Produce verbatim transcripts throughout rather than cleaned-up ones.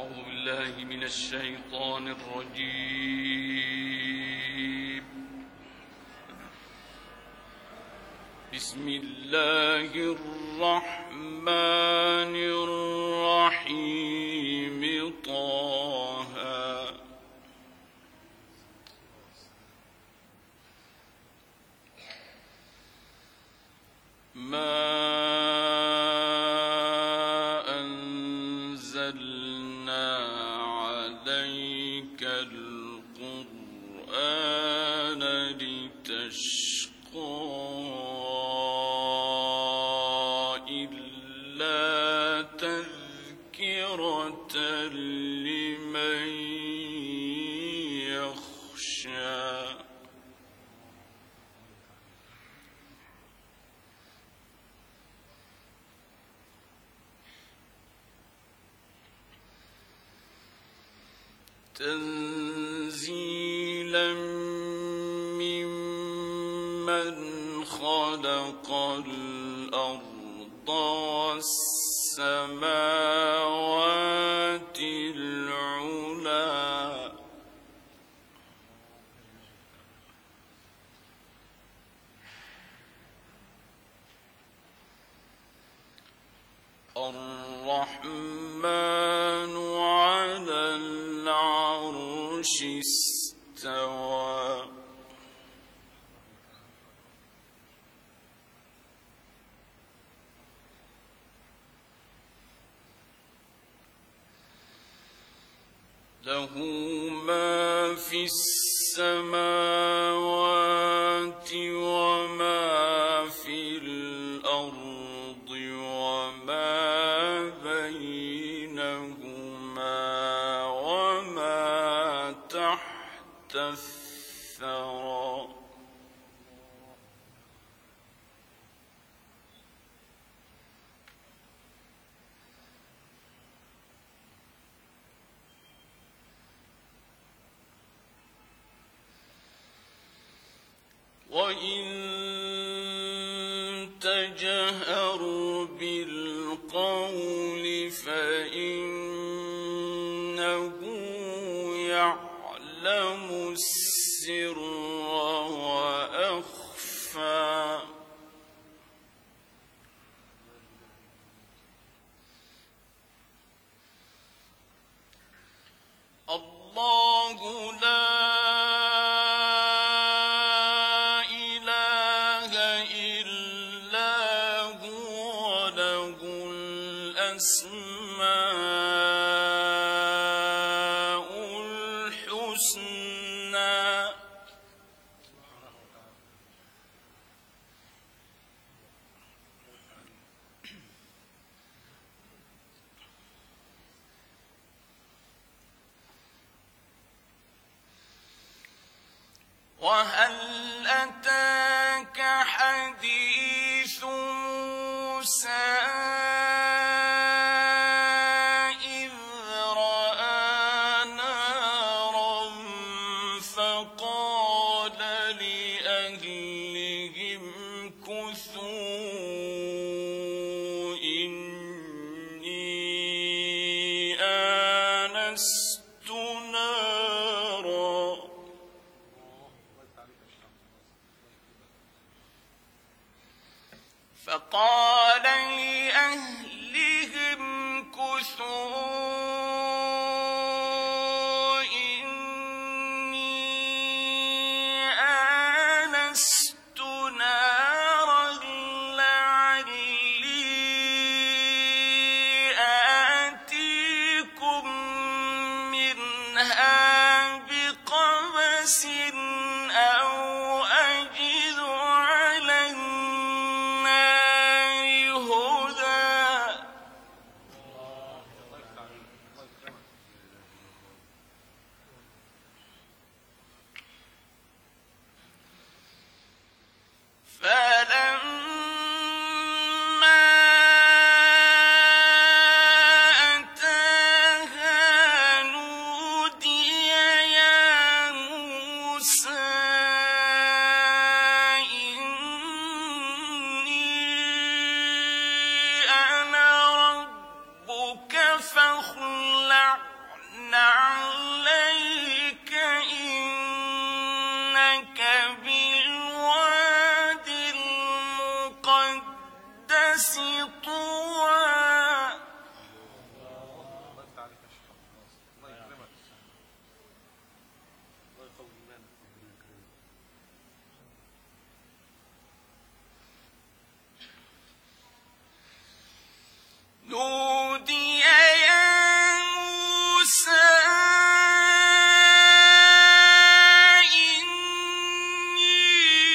أعوذ بالله من الشيطان الرجيم. بسم الله الرحمن الرحيم. طه ما أنزلنا عليك القرآن لتشقى إلا تذكرة لمن يخشى. تنزيلا ممن خلق الأرض والسماوات العلى. الرحمن على العرش استوى. له ما في السماوات وما في الأرض وما بينهما وما تحت الثرى. وإن تجهر بالقول فإنه يعلم السر وأخفى. الله لا الأسماء الحسنى. وهل أتاك حديث موسى فقال لأهلهم كثوا إني آنست نارا لعلي آتيكم منها بقبس أو أجد على النار طوى نودي يا موسى إني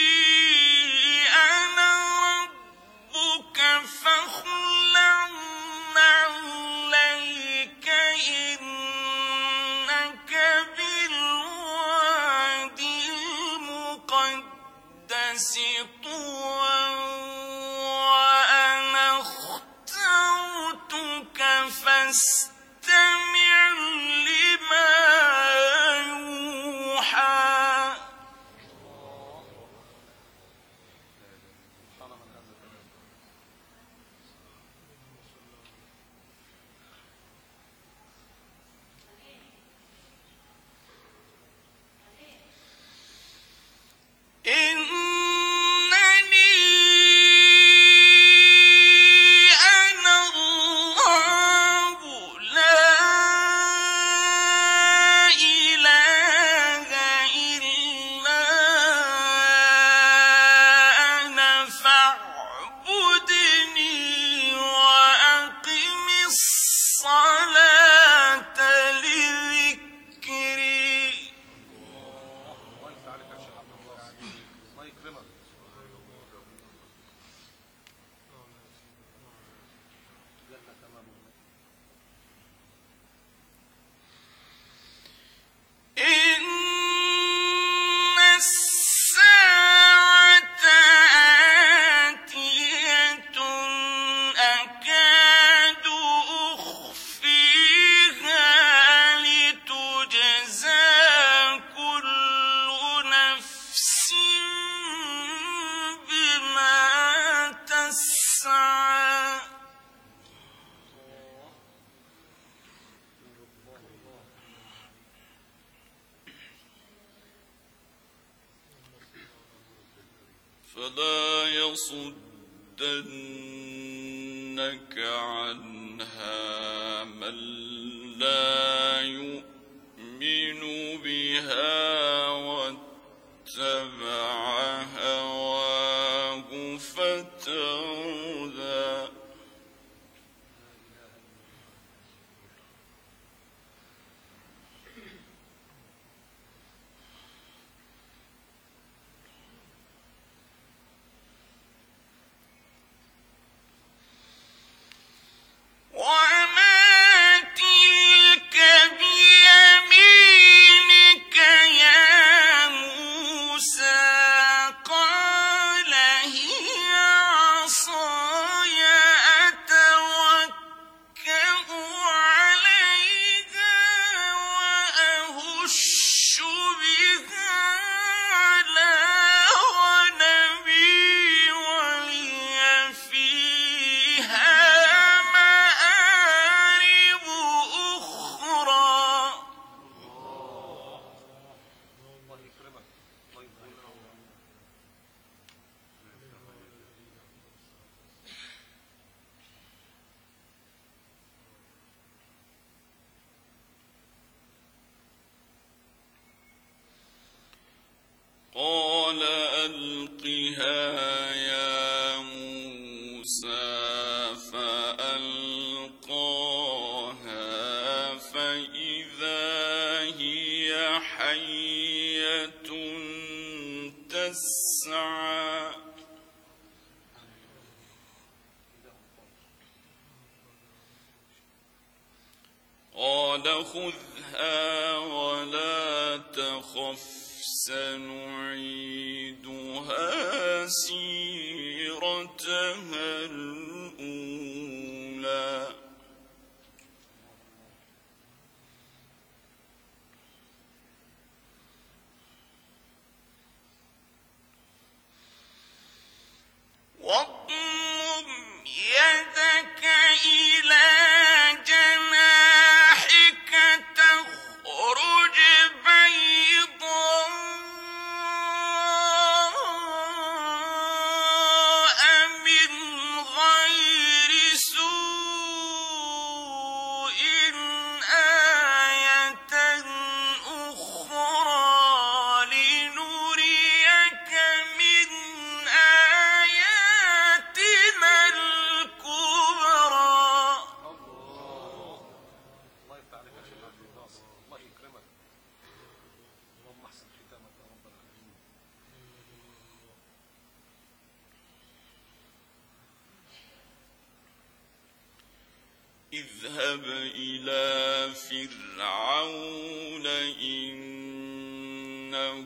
أنا ربك فاخلع نعليك إنك بالوادي المقدس طوى فاستمع لما يوحى فلا يصدنك عنها من لا يؤمن بها واتبع هواه فتردى قال ألقها يا موسى فألقاها فإذا هي حية تسعى قال خذها ولا تخف سنعيدها سيرتها الأولى واضمم يدك إلى جناحك تخرج بيضاء من اذهب إلى فرعون إنه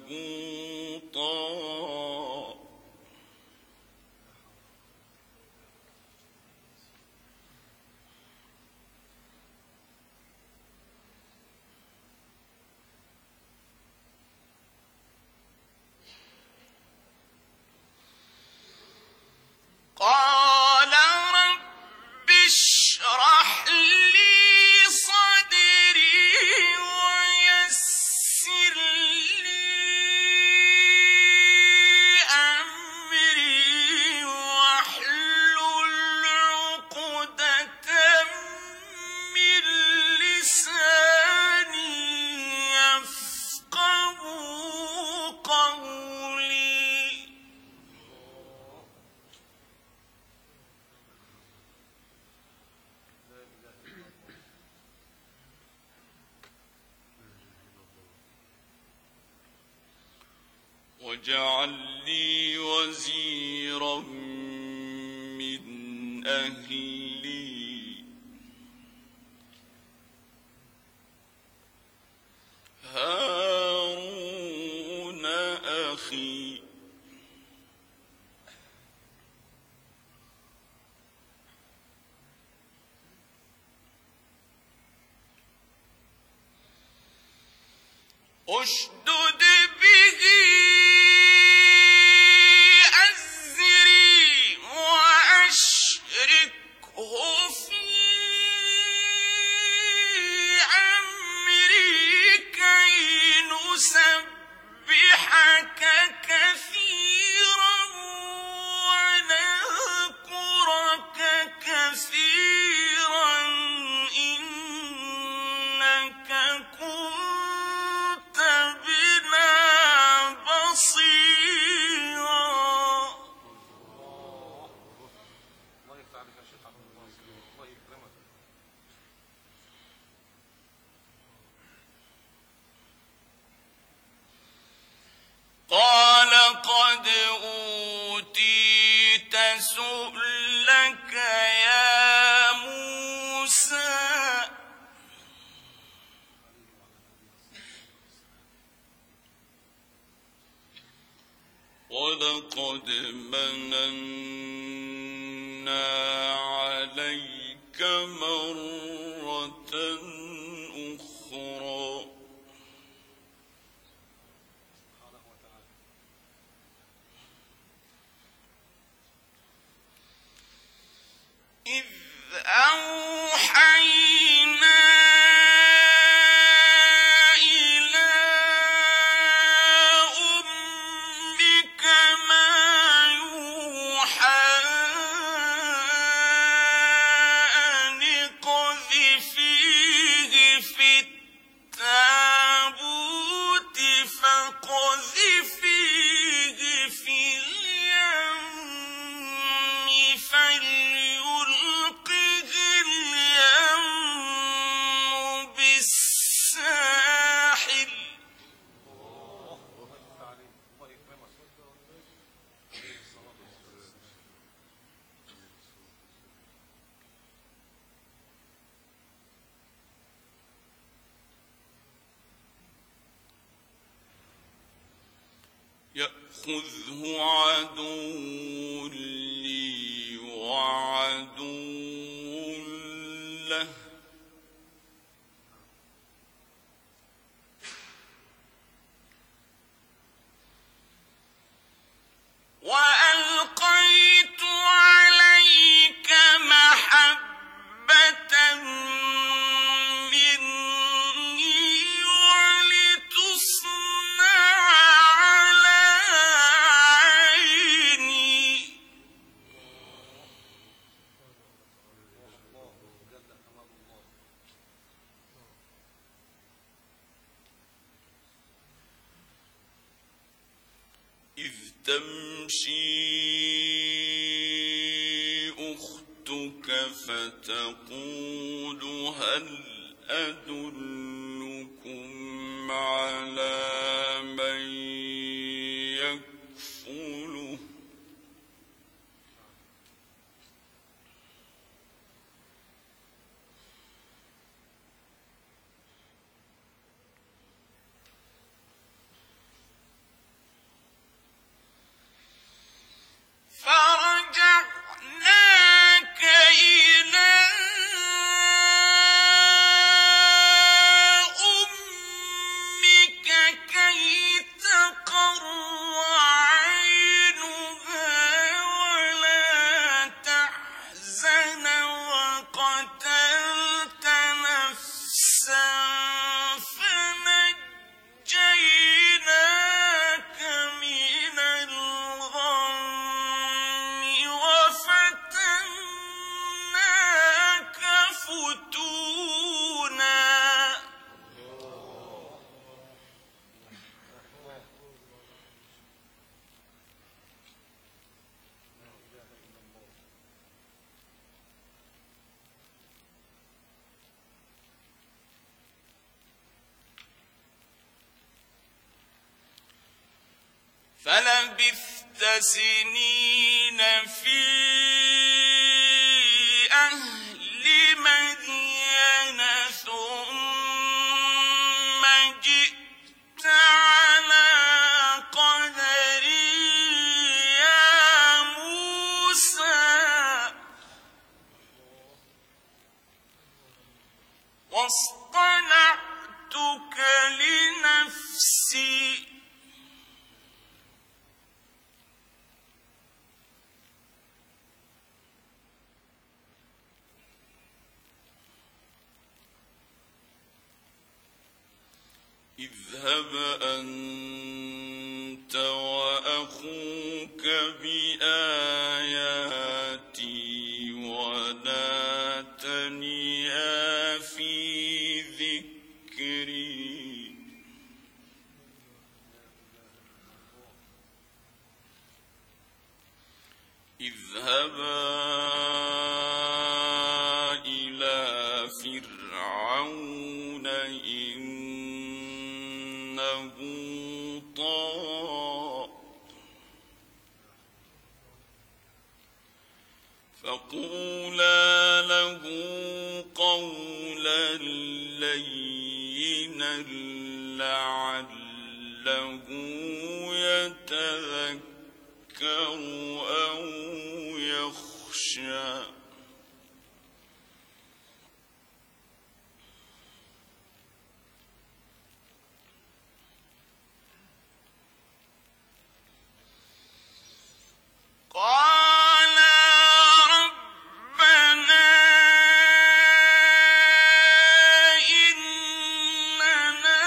طغى قال رب اشرح لي صدري ويسر لي أمري واحلل عقدة من لساني يفقهوا قولي واجعل لي وزيرا من أهلي هارون أخي اشدد به أزري وأشركه في أمري كي نسبحك كثيرا ونذكرك كثيرا إنك كنت بنا بصيرا. الله يفتح عليك يا شيخ عبد الناصر، الله يكرمك. قال قد أوتيت سؤلك يا موسى ولقد مننا عليك مرة أخرى إذ أوحينا إلى أمك ما يوحى أن اقذفيه في التابوت فاقذفيه في اليم فليلقه اليم بالساحل الله يفتح عليك، الله يكرمك. يأخذه عدو لي وعدو له وألقيت عليك محبة مني ولتصنع على عيني الله جل كمال الله. إذ تمشي أختك فتقول هل أدلكم على من يكفله فلبثت سنين في أهل مدين ثم جئت على قدري يا موسى واصطنعتك لنفسي اذهب أنت وأخوك بآياتي ولا تنيا في ذكري اذهبا إلى فرعون إنه طغى فقولا له قولا لينا لعله يتذكر أو يخشى قال ربنا إننا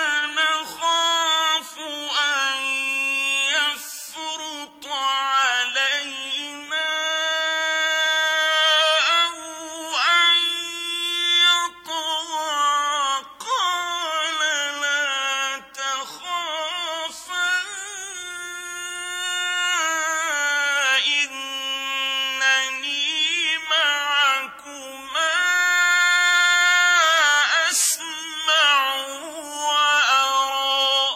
نخاف أن يفرط علينا أو أن يطغى قال لا تخافا إنني معكما أسمع وأرى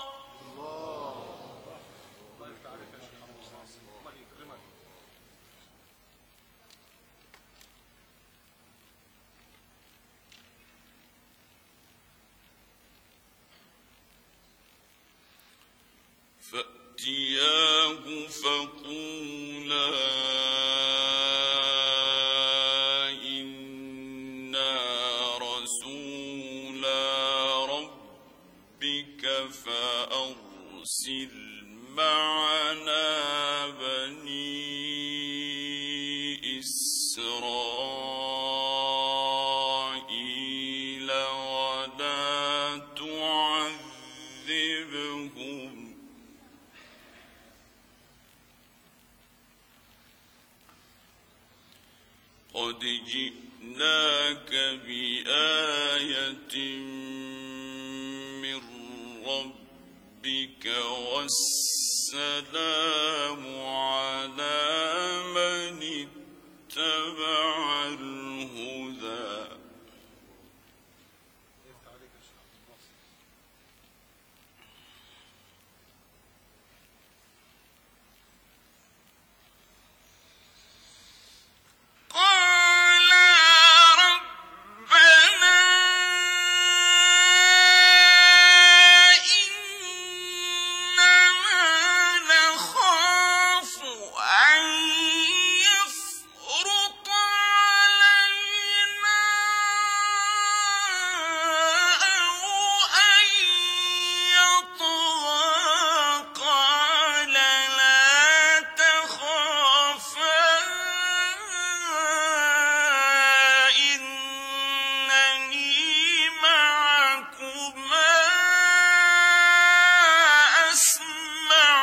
الله يفتح عليك يا شيخ عبد الله يكرمك. فأتياه فقولا إنا رسولا ربك فأرسل معنا بني إسرائيل ولا تعذبهم قد جئناك بآية من ربك والسلام على من اتبع الهدى يفتح عليك يا شيخ عبد الله. قال ربنا إننا نخاف أن يفرط علينا أو أن يطغى قال لا تخافا إنني معكما أسمع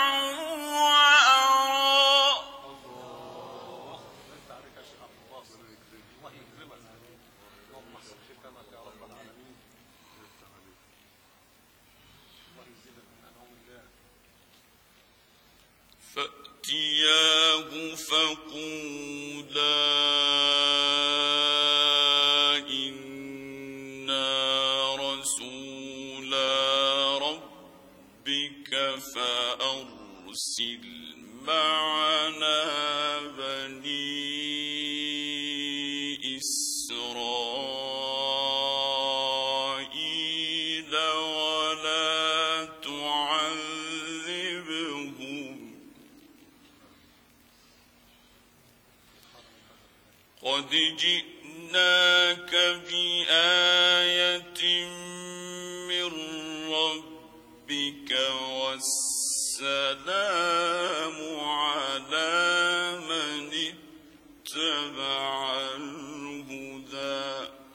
وأرى الله يفتح عليك يا شيخ عبد الله. الله يكرمك. اللهم احسن ختامك يا رب العالمين. الله يزيدك من انعم الله. فأتياه فقولا إنا رسولا ربك فأرسل أرسل معنا بني إسرائيل ولا تعذبهم قد جئناك بآية من ربك والسلام على من اتبع الهدى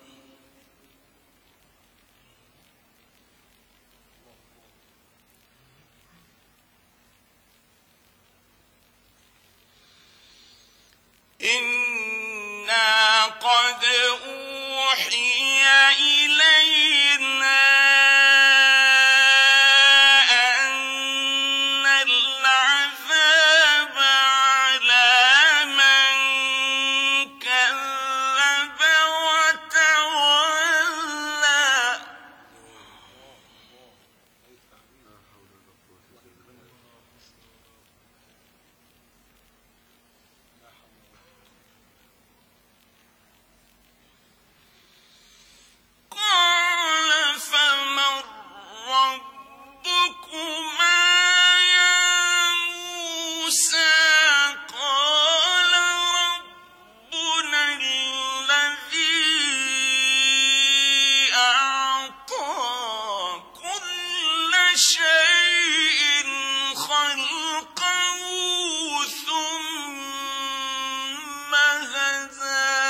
إنا قد أوحي إلينا أن العذاب على من كذب وتولى قال فمن ربكما يا موسى قال ربنا الذي أعطى كل شيء خلقه ثم هدى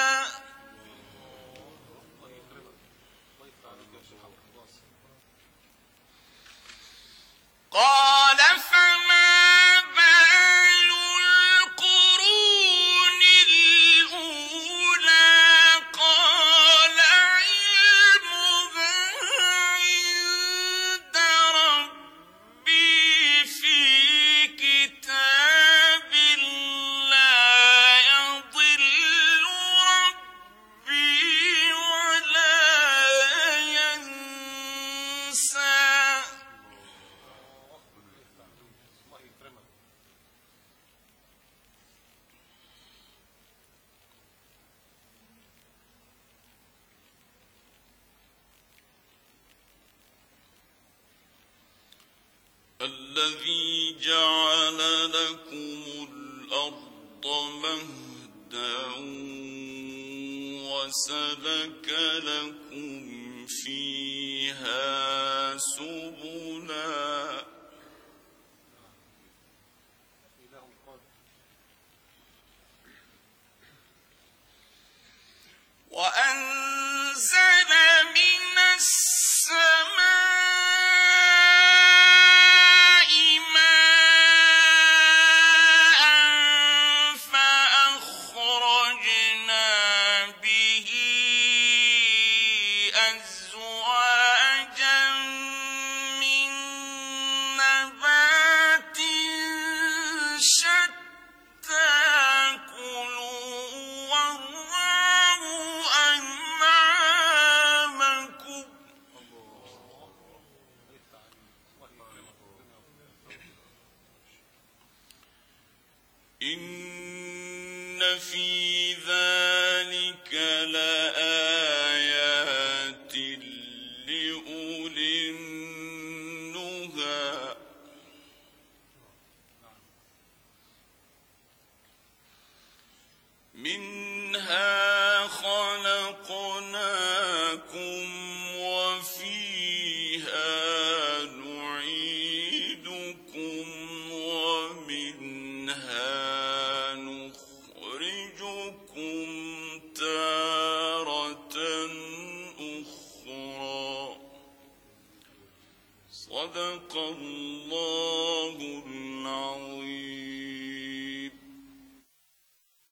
قال فما بال القرون الأولى قال علمها عند ربي في كتاب لا يضل ربي ولا ينسى الذي جعل لكم الأرض مهدا وسلك لكم فيها سبلا وأنزل من السماء ماء فأخرجنا به أزواجا من نبات شتى كلوا وارعوا أنعامكم إن في ذلك لآيات لأولي النهى منها خلقناكم وفيها نعيدكم ومنها نخرجكم تارة أخرى صدق الله العظيم